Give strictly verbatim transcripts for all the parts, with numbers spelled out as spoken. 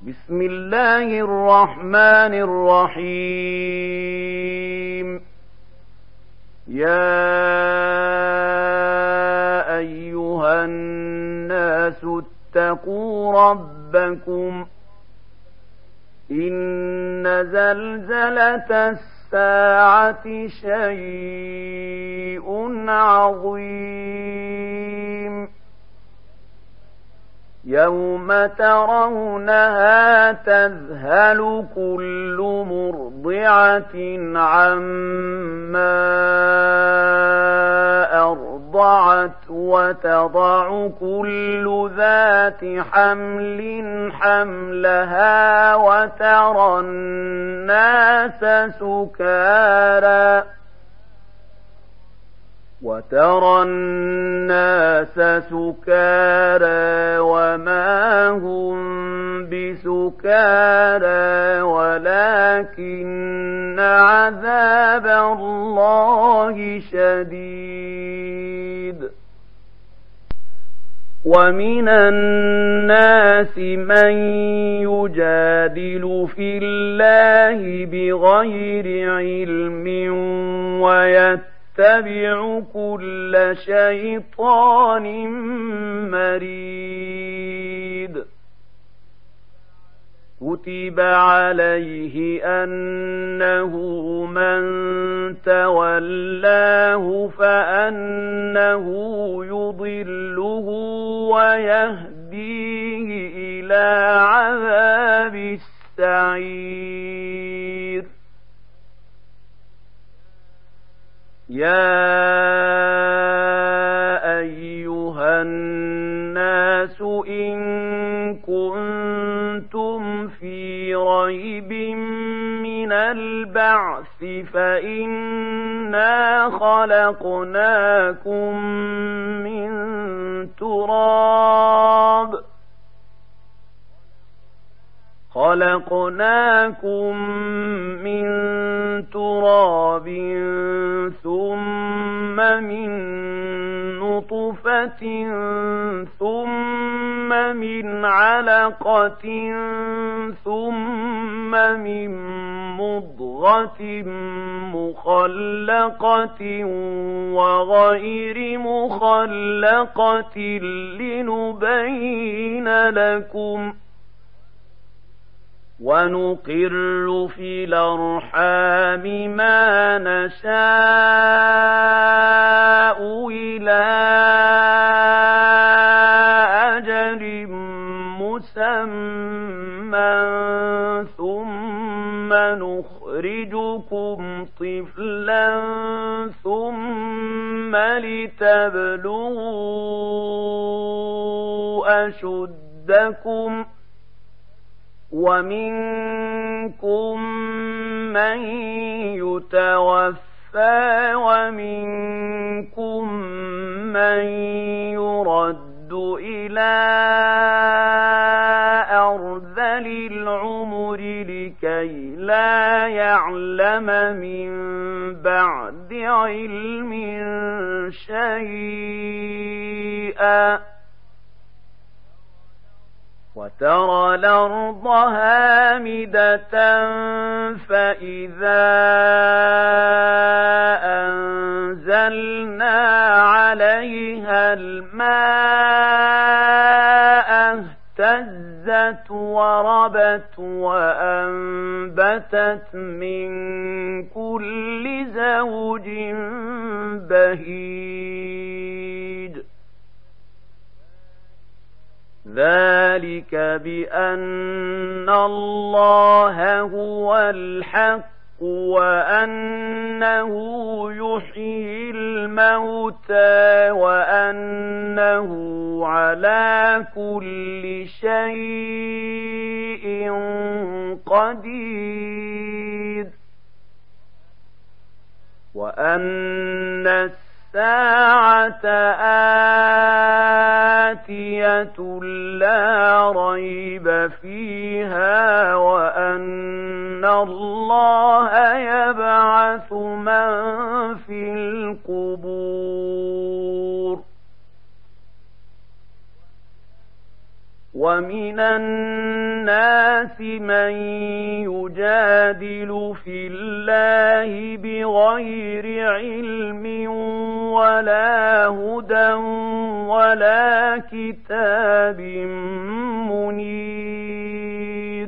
بسم الله الرحمن الرحيم. يا أيها الناس اتقوا ربكم إن زلزلة الساعة شيء عظيم يوم ترونها تذهل كل مرضعة عما أرضعت وتضع كل ذات حمل حملها وترى الناس سكارى وترى الناس سكارى وما هم بسكارى ولكن عذاب الله شديد. ومن الناس من يجادل في الله بغير علم ويتبع اتبع كل شيطان مريد. كتب عليه أنه من تولاه فأنه يضله ويهديه إلى عذاب السعير. يا أيها الناس إن كنتم في ريب من البعث فإنا خلقناكم من تراب خلقناكم من تراب ثم من نطفة ثم من علقة ثم من مضغة مخلقة وغير مخلقة لنبين لكم ونقر في الأرحام ما نشاء إلى أجل مسمى ثم نخرجكم طفلا ثم لتبلغوا أشدكم ومنكم من يتوفى ومنكم من يرد إلى أرذل العمر لكي لا يعلم من بعد علم شيئا وترى الأرض هامدة فإذا أنزلنا عليها الماء اهتزت وربت وأنبتت من كل زوج بهيج. ذلك بأن الله هو الحق وأنه يحيي الموتى وأنه على كل شيء قدير وأن الساعة آتية لا ريب فيها وأن الله يبعث من في القبور ومن الناس من يجادل في الله بغير علم ولا هدى ولا كتاب منير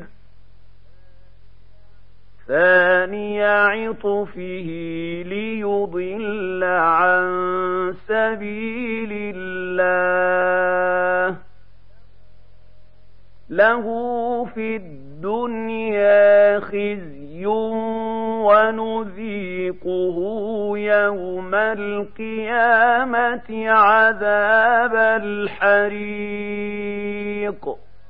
ثاني عطفه ليضل عن سبيل الله له في الدنيا خزي ونذيقه يوم القيامة عذاب الحريق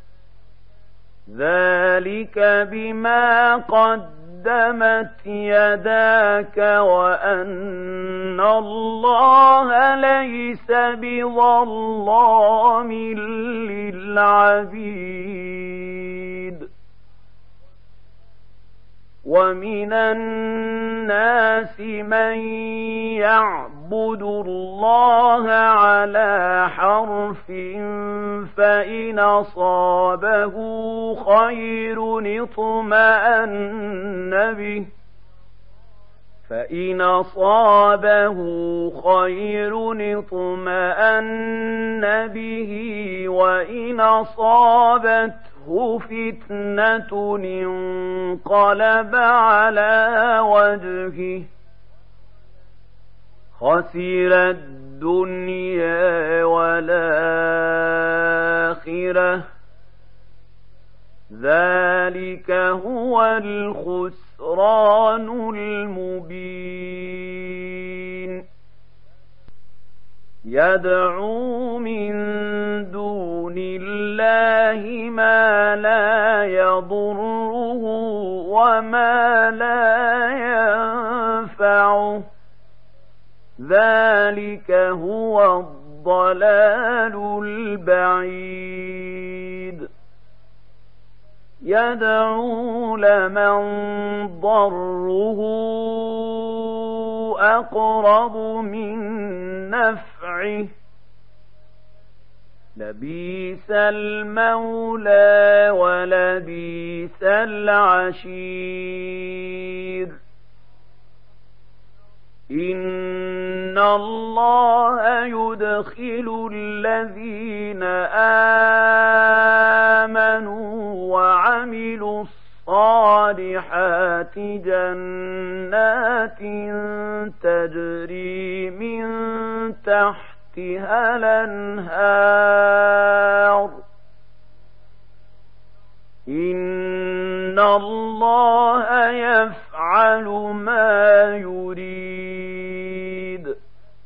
ذلك بما قدمت يداك وأن الله ليس بظلام للعبيد ومن الناس من يعبد الله على حرف فإن أصابه خير اطمأن به فإن أصابه خير اطمأن به وإن أصابته فتنة انقلب على وجهه خسر الدنيا والآخرة ذلك هو الخسران المبين يدعو من دون الله ما لا يضره وما لا ينفعه ذلك هو الضلال البعيد يدعو لمن ضره أقرب من نفعه لبئس المولى ولبئس العشير إن الله يدخل الذين آمنوا وعملوا الصالحات جنات تجري من تحتها الأنهار إن الله يفعل ما يريد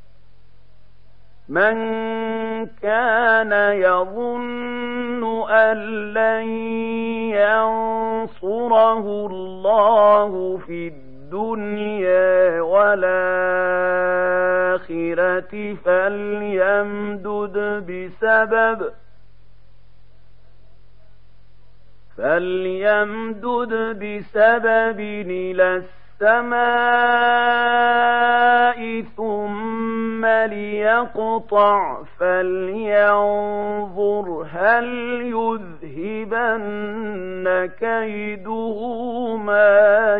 من كان يظن أن لن ينصره الله في الدنيا والآخرة فليمدد بسبب فليمدد بسبب إلى السماء ثم ليقطع فلينظر هل يذهبن كيده ما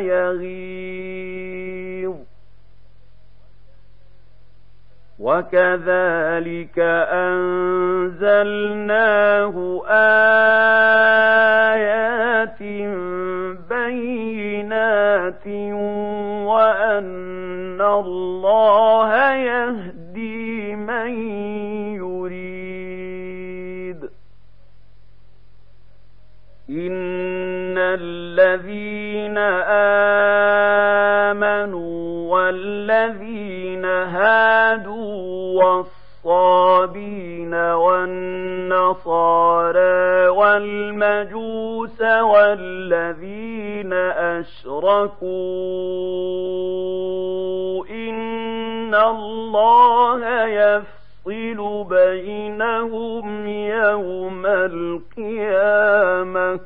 يغيظ وكذلك أنزلناه آيات بينات وأن الله يهدي من يريد إن الذين آمنوا والذين هادوا والصابين والنصارى والمجوس والذين أشركوا إن الله يفصل بينهم يوم القيامة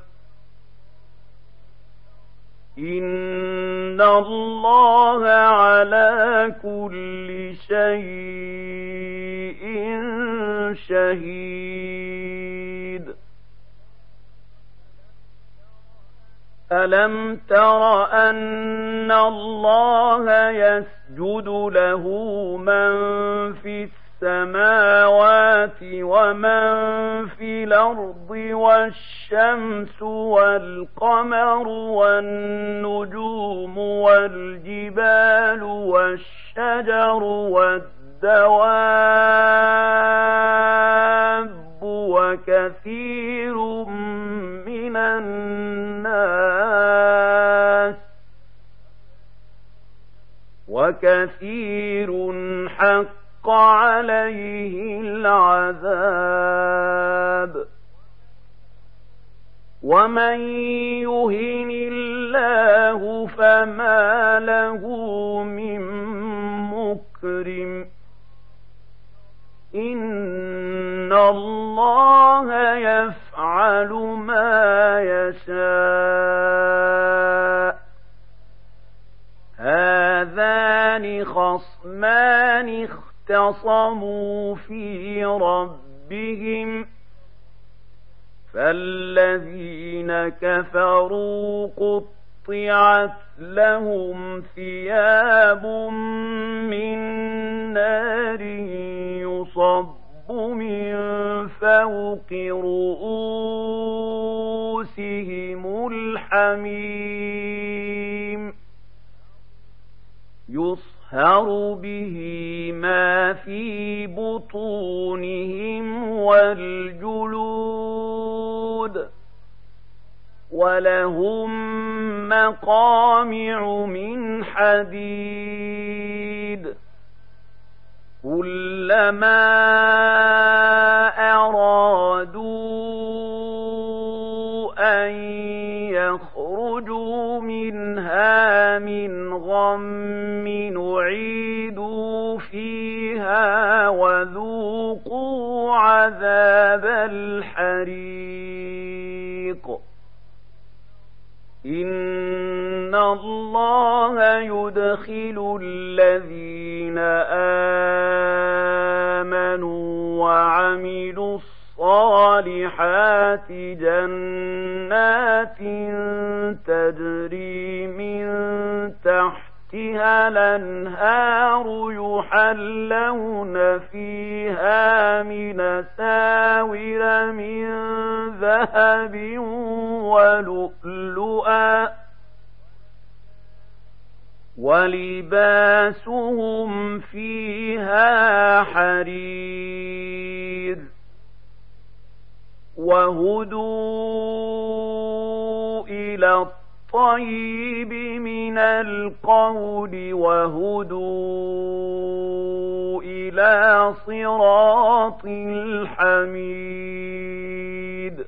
إن الله على كل شيء شهيد ألم تر أن الله يسجد له من في السماوات ومن في الأرض والشمس والقمر والنجوم والجبال والشجر والدواب وكثير من الناس وكثير حق عليه العذاب ومن يهن الله فما له من مكرم إن الله يفعل ما يشاء هذان خصمان اختصموا في ربهم فالذين كفروا قطعت لهم ثياب من نار يصب من فوق رؤوسهم الحميم يصهر به ما في بطونهم والجلود ولهم مقامع من حديد كلما أرادوا أن يخرجوا منها من غم نعيدوا فيها وذوقوا عذاب الحريق إن الله يدخل الذين آمنوا وعملوا الصالحات جنات تجري من تحتها الأنهار يحلون فيها من أساور من ذهب ولؤلؤا ولباسهم فيها حرير وهدوا إلى الطيب من القول وهدوا إلى صراط الحميد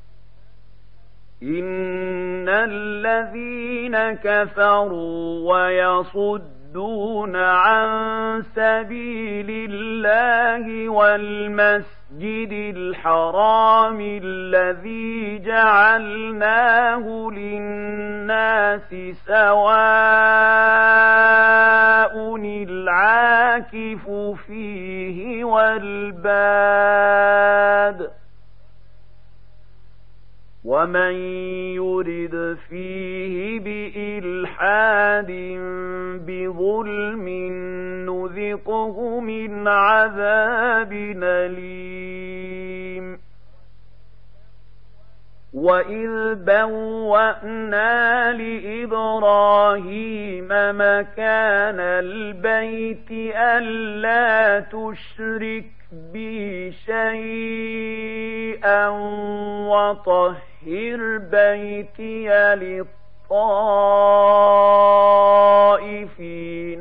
إن الذين كفروا ويصدون عن سبيل الله والمسجد الحرام الذي جعلناه للناس سواء العاكف فيه والباد ومن يرد فيه بإلحاد بظلم نذقه من عذاب أليم وإذ بوأنا لإبراهيم مكان البيت ألا تشرك بي شيئا وطهر بيتي للطائفين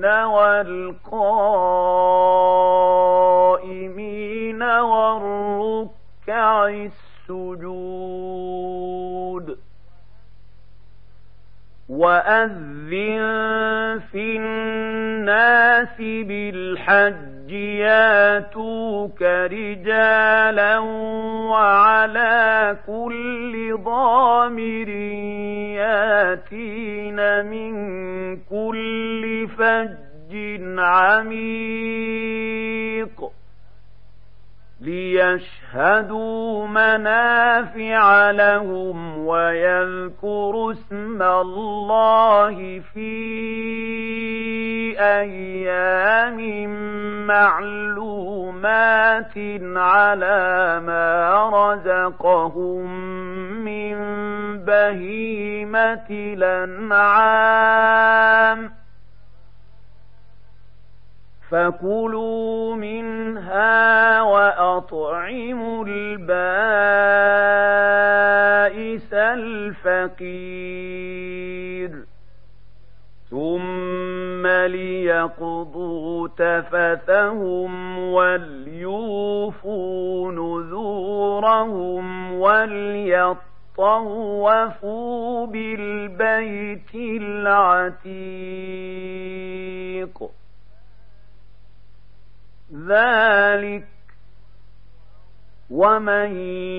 والقائمين والركع السجود وأذن في الناس بالحج ياتوك رجالا وعلى كل ضامر ياتين من كل فج عميق ليشهدوا منافع لهم ويذكروا اسم الله في أيام معلومات على ما رزقهم من بهيمة الأنعام فكلوا منها وأطعموا البائس الفقير ثم ليقضوا تفثهم وليوفوا نذورهم وليطوفوا بالبيت العتيق ذلك ومن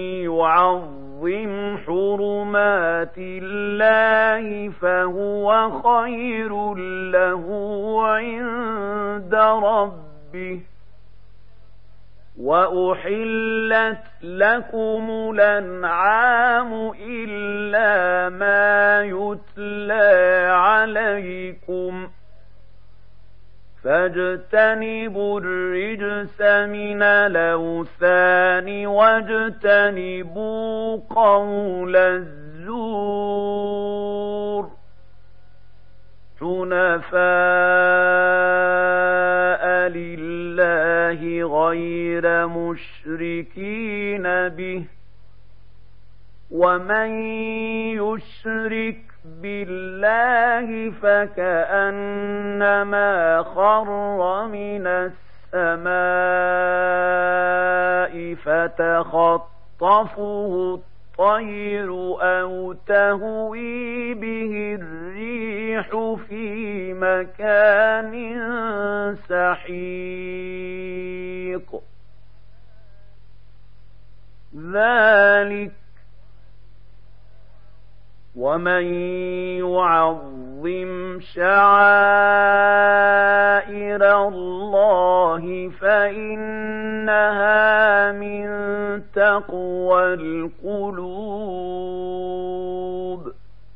يعظم حرمات الله فهو خير له عند ربه وأحلت لكم الأنعام إلا ما يتلى عليكم فاجتنبوا الرجس من الأوثان واجتنبوا قول الزور حنفاء لله غير مشركين به ومن يشرك بالله فكأنما خر من السماء فتخطفه الطير أو تهوي به الريح في مكان سحيق ذلك ومن يعظم شعائر الله فإنها من تقوى القلوب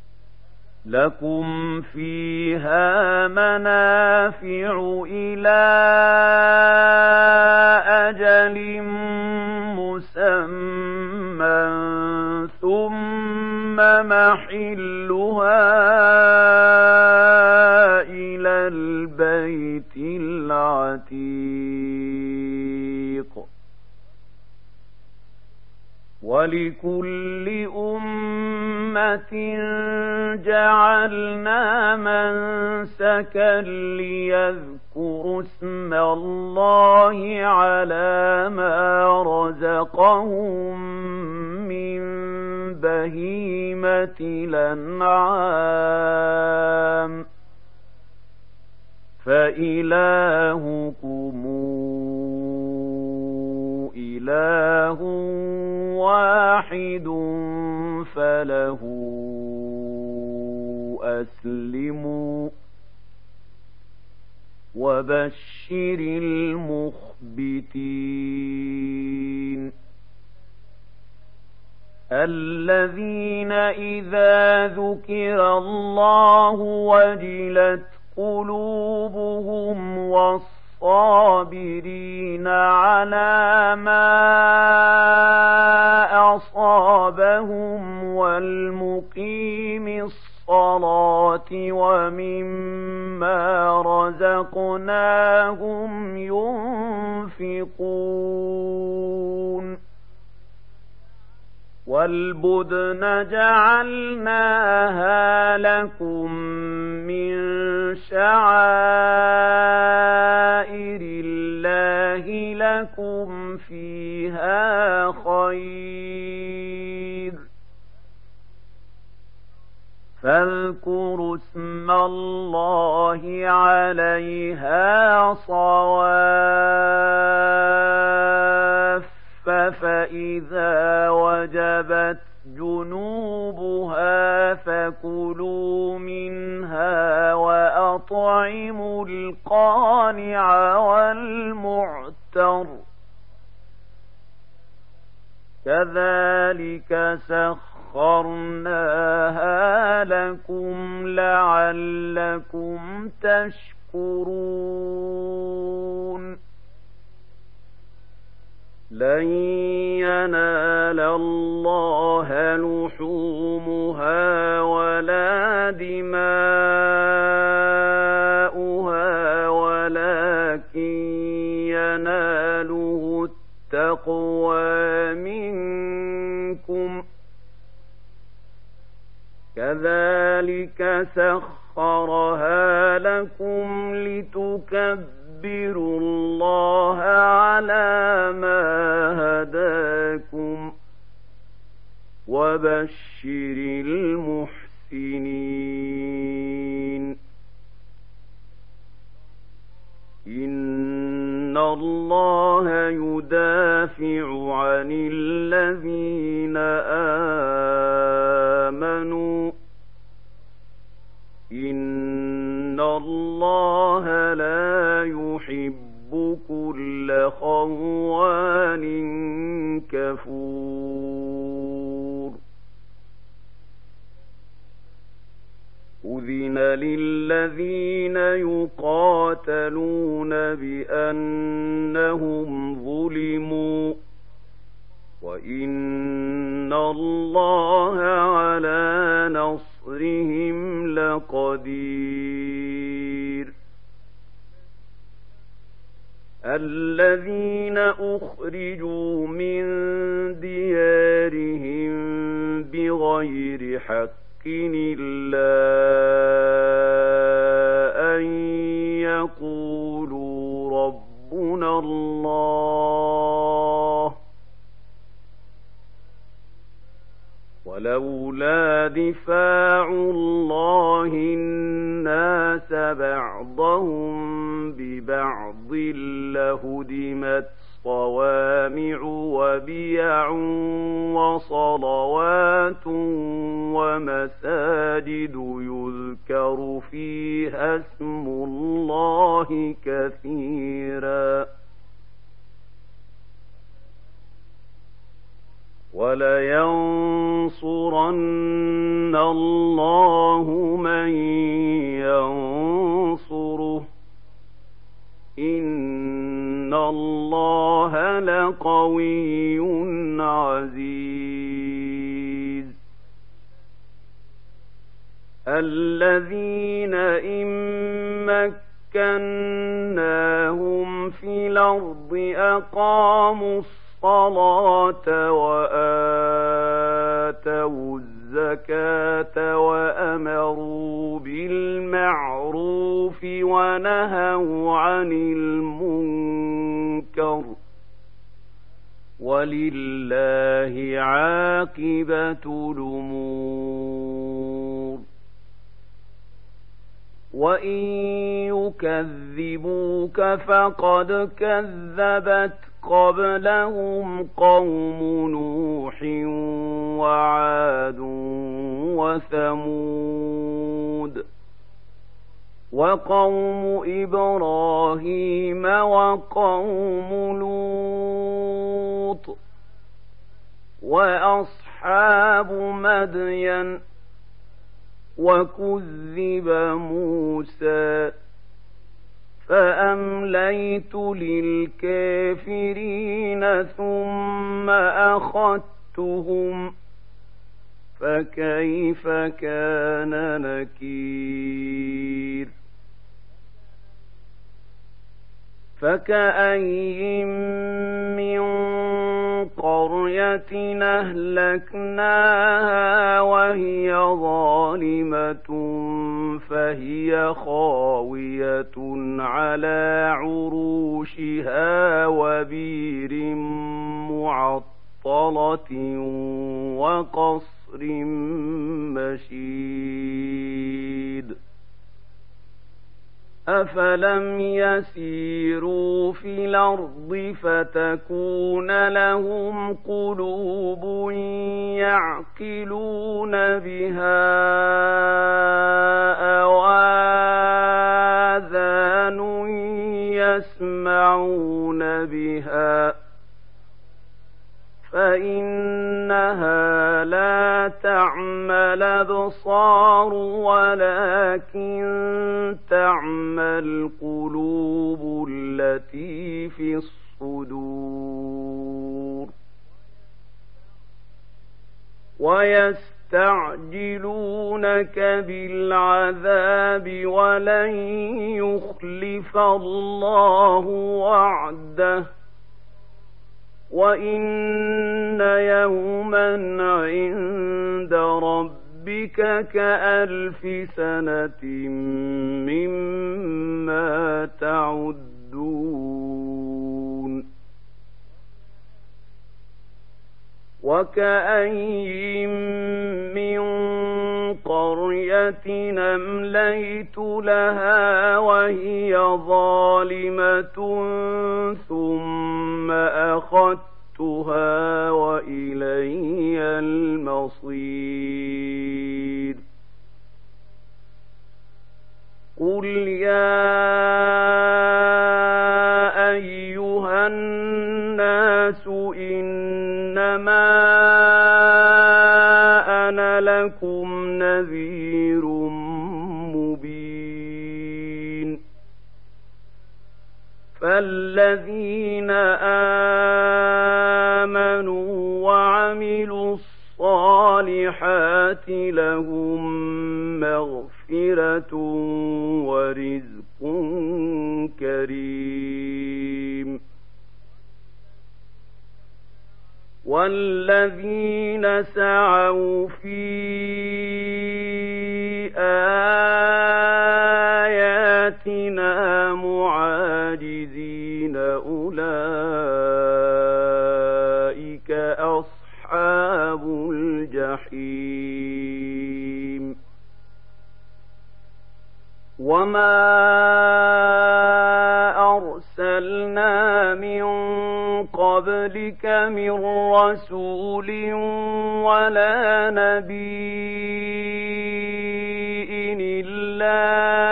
لكم فيها منافع إلى أجل مسمى ثم محلها إلى البيت العتيق ولكل أمة جعلنا منسكا ليذكروا اسم الله على ما رزقهم من بهيمة الأنعام فإلهكم إله واحد فله أسلموا وبشر المخبتين الذين إذا ذكر الله وجلت قلوبهم والصابرين على ما أصابهم والمقيم الصلاة ومما رزقناهم ينفقون والبدن جعلناها لكم من شعائر الله لكم فيها خير فاذكروا اسم الله عليها صواف فإذا وجبت جنوبها فكلوا منها وأطعموا القانع والمعتر كذلك سخرناها لكم لعلكم تشكرون لن ينال الله لحومها ولا دماؤها ولكن يناله التقوى منكم كذلك سخرها لكم لتكبروا الله على ما هداكم وبشر المحسنين إن الله يدافع عن الذين آمنوا إن الله لا يحب كل خوان كفور أذن للذين يقاتلون بأنهم ظلموا وإن الله على نصرهم لقدير الذين أخرجوا من ديارهم بغير حق إلا أن يقولوا ربنا الله ولولا دفاع الله الناس بعضهم ببعض لهدمت صوامع وبيع وصلوات ومساجد يذكر فيها اسم الله كثيرا ولينصرن الله من ينصره إن الله لقوي عزيز الذين إن مكناهم في الأرض أقاموا الصلاة وآتوا الزكاة وأمروا بالمعروف ونهوا عن المنكر ولله عاقبة الأمور وإن يكذبوك فقد كذبت قبلهم قوم نوح وعاد وثمود وقوم إبراهيم وقوم لوط وأصحاب مدين وكذب موسى فأمليت للكافرين ثم أخذتهم فكيف كان نكير فكأين من قرية أهلكناها وهي ظالمة فهي خاوية على عروشها وبير معطلة وقصر مشيد أفلم يسيروا في الأرض فتكون لهم قلوب يعقلون بها أو آذان يسمعون بها فإنها الأبصار ولكن تعمى القلوب التي في الصدور ويستعجلونك بالعذاب ولن يخلف الله وعده وإن يوما عند ربك كألف سنة مما تعدون وكأين من قرية أمليت لها وهي ظالمة ثم أخذتها وإلي المصير قل يا أيها الناس إنما أنا لكم نذير مبين فالذين آمنوا وعملوا الصالحات لهم مغفرة ورزق كريم والذين سعوا في آياتنا معاجزين أولئك أصحاب الجحيم وما أرسلنا من قبلك من رسول ولا نبي إلا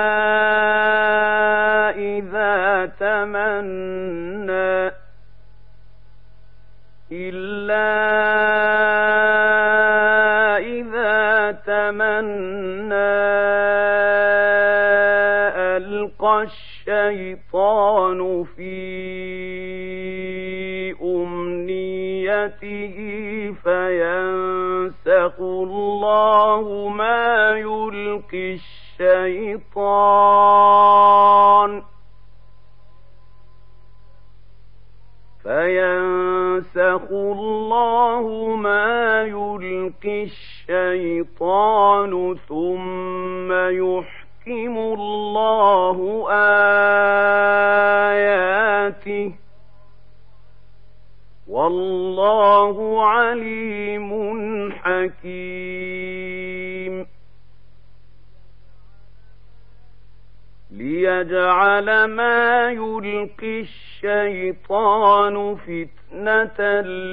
إذا تمنى إلا إذا تمنى ألقى الشيطان في أمنيته فينسخ الله ما يلقي الشيطان فينسخ الله ما يلقي الشيطان ثم يحكم الله آياته والله عليم حكيم ليجعل ما يلقي الشيطان فتنة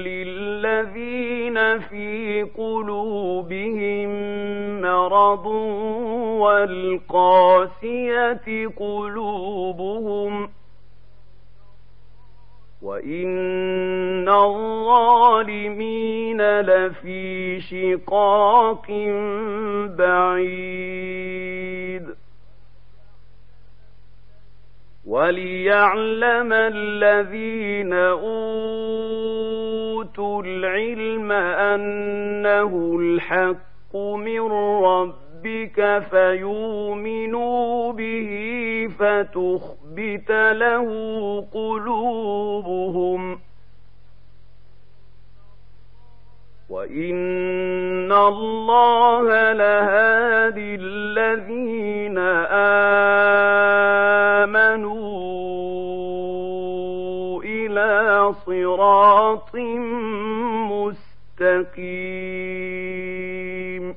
للذين في قلوبهم مرض والقاسية قلوبهم وإن الظالمين لفي شقاق بعيد وليعلم الذين أوتوا العلم أنه الحق من ربك فيؤمنوا به فتخبت له قلوبهم وإن الله لهادي الذين آمنوا إلى صراط مستقيم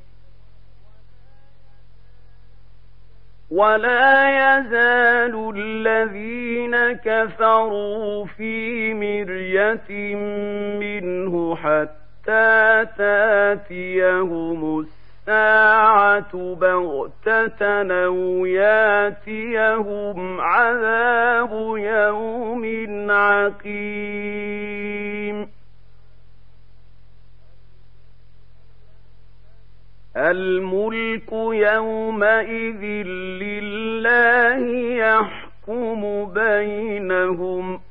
ولا يزال الذين كفروا في مرية منه حتى تاتيهم الساعة بغتة أو ياتيهم عذاب يوم عقيم الملك يومئذ لله يحكم بينهم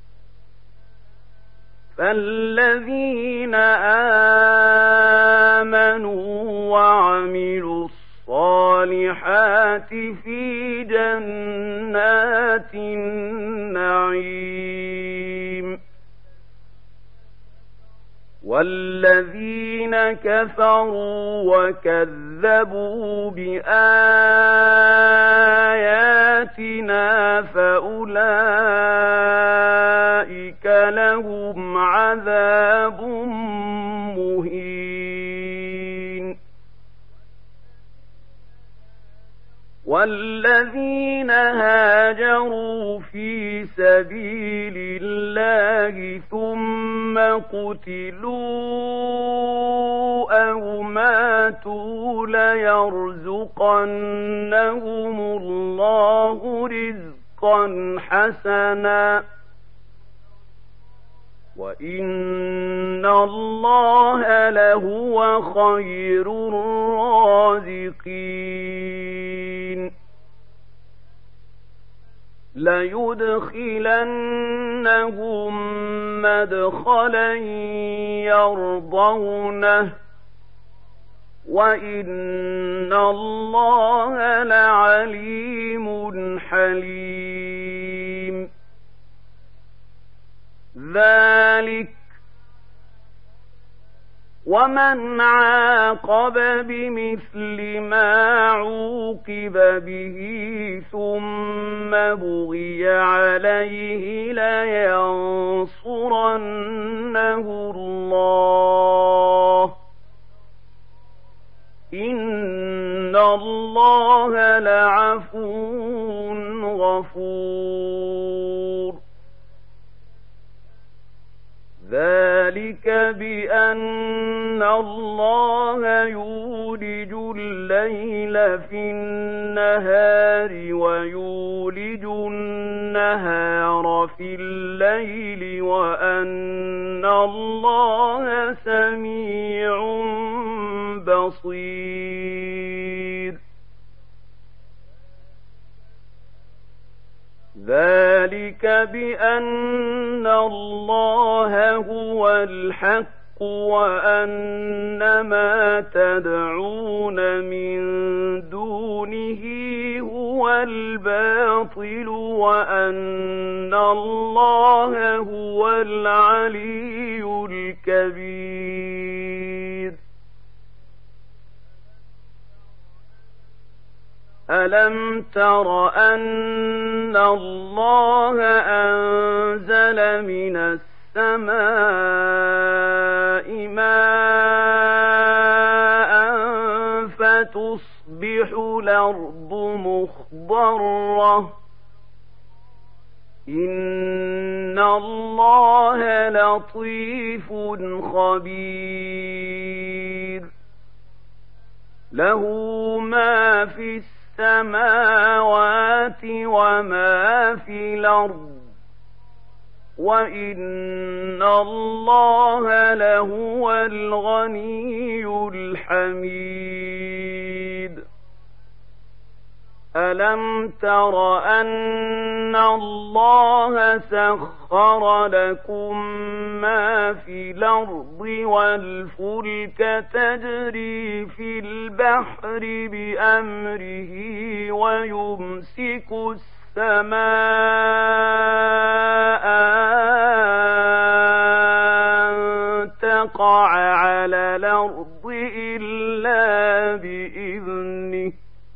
فالذين آمنوا وعملوا الصالحات في جنات النعيم والذين كفروا وكذبوا بآياتنا فأولئك لهم عذاب مهين والذين هاجروا في سبيل الله ثم قتلوا أو ماتوا ليرزقنهم الله رزقا حسنا وإن الله لهو خير الرازقين ليدخلنهم مدخلا يرضونه وإن الله لعليم حليم ذلك ومن عاقب بمثل ما عوقب به ثم بغي عليه لينصرنه الله إن الله لعفو غفور ذلك بأن الله يولج الليل في النهار ويولج النهار في الليل وأن الله سميع بصير ذلك بأن الله هو الحق وأن ما تدعون من دونه هو الباطل وأن الله هو العلي الكبير ألم تر أن الله أنزل من السماء ماء فتصبح الأرض مخضرة إن الله لطيف خبير له ما في السماوات وما في الأرض وإن الله لهو الغني الحميد ألم تر أن الله سخر لكم ما في الأرض والفلك تجري في البحر بأمره ويمسك السماء أن تقع على الأرض إلا بإذنه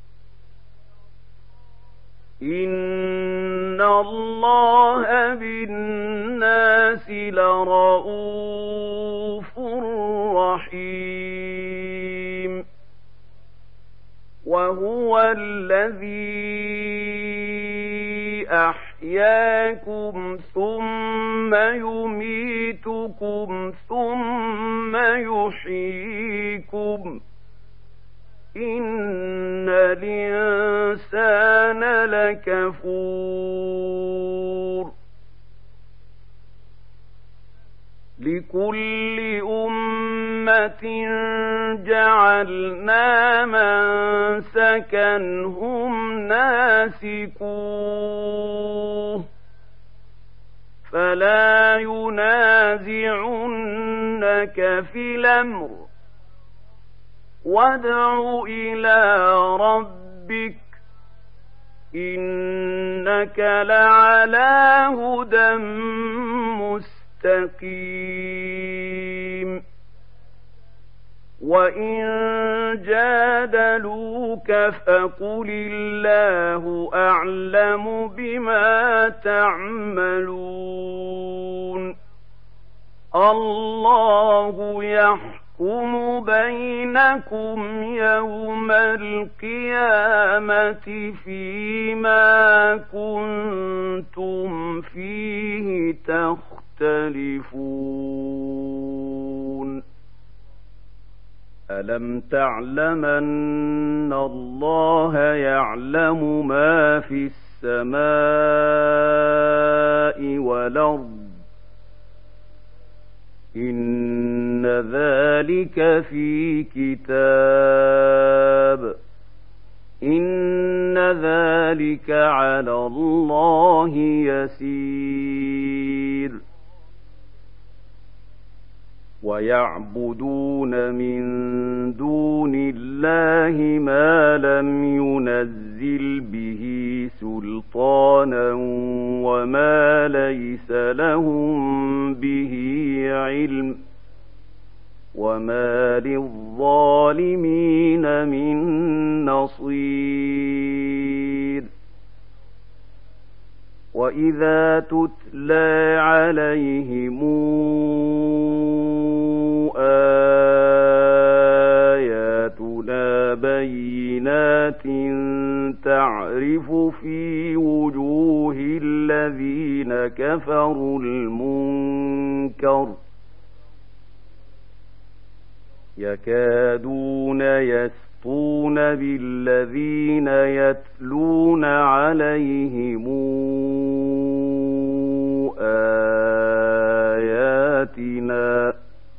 إن الله بالناس لرءوف رحيم وهو الذي أحياكم ثم يميتكم ثم يحييكم إن الإنسان لكفور لكل أمة جعلنا منسكا هم ناسكوه فلا ينازعنك في الأمر وادع إلى ربك إنك لعلى هدى مستقيم وإن جادلوك فقل الله أعلم بما تعملون الله يحكم بينكم يوم القيامة فيما كنتم فيه تختلفون ألم تعلم أن الله يعلم ما في السماء والأرض إن ذلك في كتاب إن ذلك على الله يسير ويعبدون من دون الله ما لم ينزل به سلطانا وما ليس لهم به علم وما للظالمين من نصير وإذا تتلى عليهم آياتنا بينات تعرف في وجوه الذين كفروا المنكر يكادون يسطون بالذين يتلون عليهم آياتنا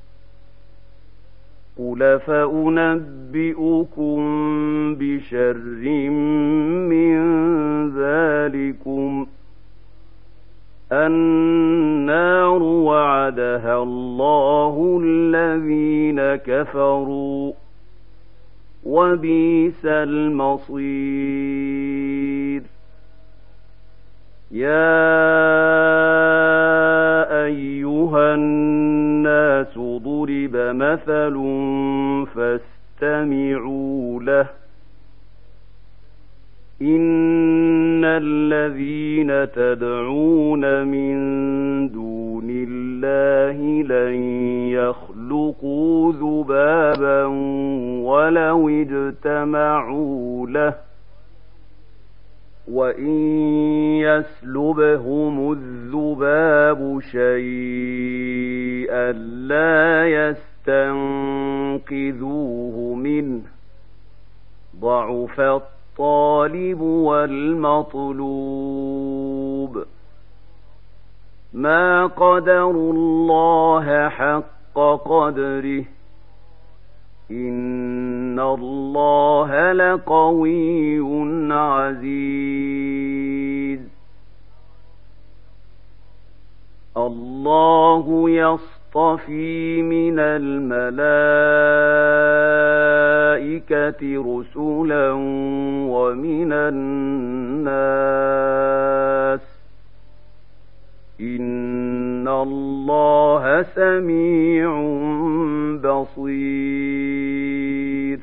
قل فأنبئكم بشر من ذلكم النار وعدها الله الذين كفروا وبئس المصير يا أيها الناس ضرب مثل فاستمعوا له إن الذين تدعون من دون الله لن يخلقوا ذبابا ولو اجتمعوا له وإن يسلبهم الذباب شيئا لا يستنقذوه منه ضعف الطالب والمطلوب ما قدروا الله حق قدره إن الله لقوي عزيز الله يصطفي من الملائكة رسلا ومن الناس إن الله سميع بصير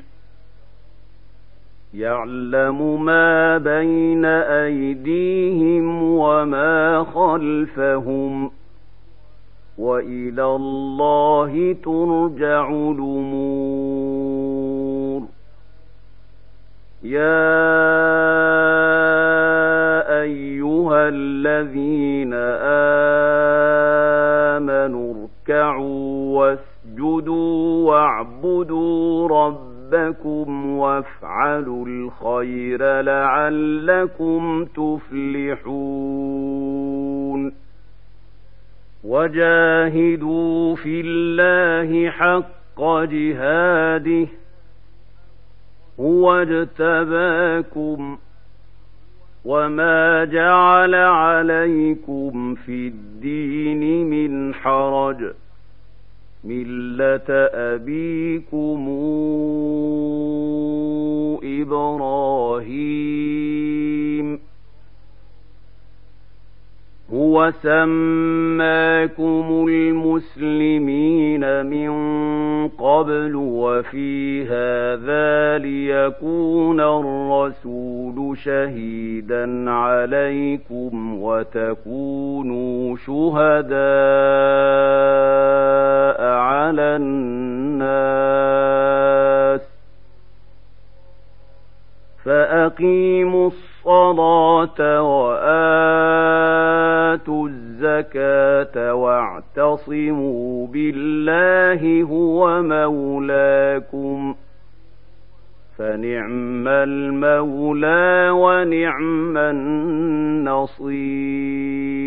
يعلم ما بين أيديهم وما خلفهم وإلى الله ترجع الأمور يا أيها الذين آمنوا اركعوا واسجدوا واعبدوا ربكم وافعلوا الخير لعلكم تفلحون وجاهدوا في الله حق جهاده هو اجتباكم وما جعل عليكم في الدين من حرج ملة أبيكم إبراهيم هو سماكم المسلمين من قبل وفي هذا ليكون الرسول شهيدا عليكم وتكونوا شهداء على الناس فأقيموا الصلاة وآتوا الزكاة واعتصموا بالله هو مولاكم فنعم المولى ونعم النصير.